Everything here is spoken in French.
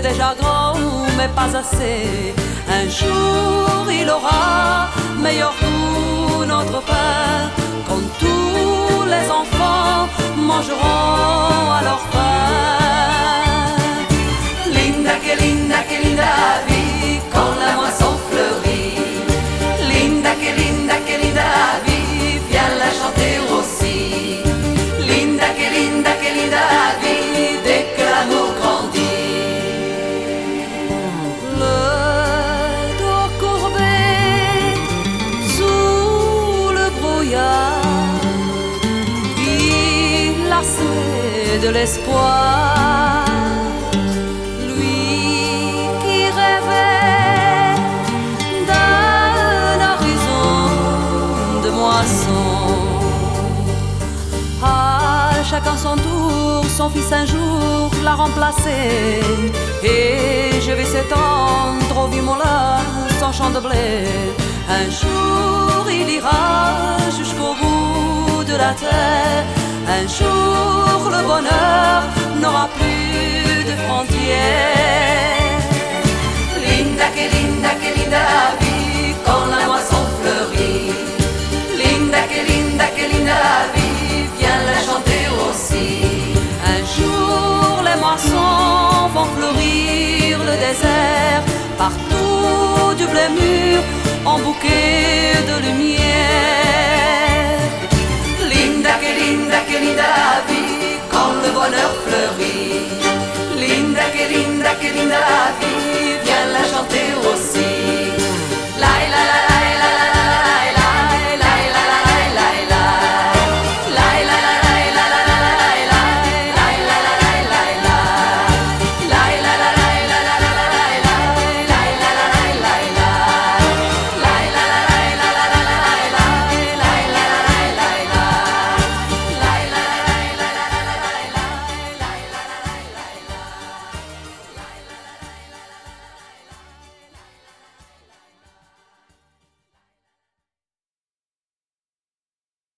déjà grand, mais pas assez. Un jour il aura meilleur goût notre pain, quand tous les enfants mangeront à leur faim. Linda, que linda vie, quand la moisson fleurit. Linda, que linda vie, viens la chanter aussi. Linda, que linda vie, dès que l'amour grandit. Le dos courbé sous le brouillard, il lassé de l'espoir, lui qui rêvait d'un horizon de moisson. À chacun son tour, son fils un jour l'a remplacé, et je vais s'étendre au vieux moulin son champ de blé. Un jour il ira jusqu'au bout de la terre. Un jour le bonheur n'aura plus de frontières. Linda, que linda vie, quand la moisson fleurit. Linda, que linda vie, viens la chanter aussi. Un jour les moissons vont fleurir le désert, partout du blé mûr en bouquet de lumière.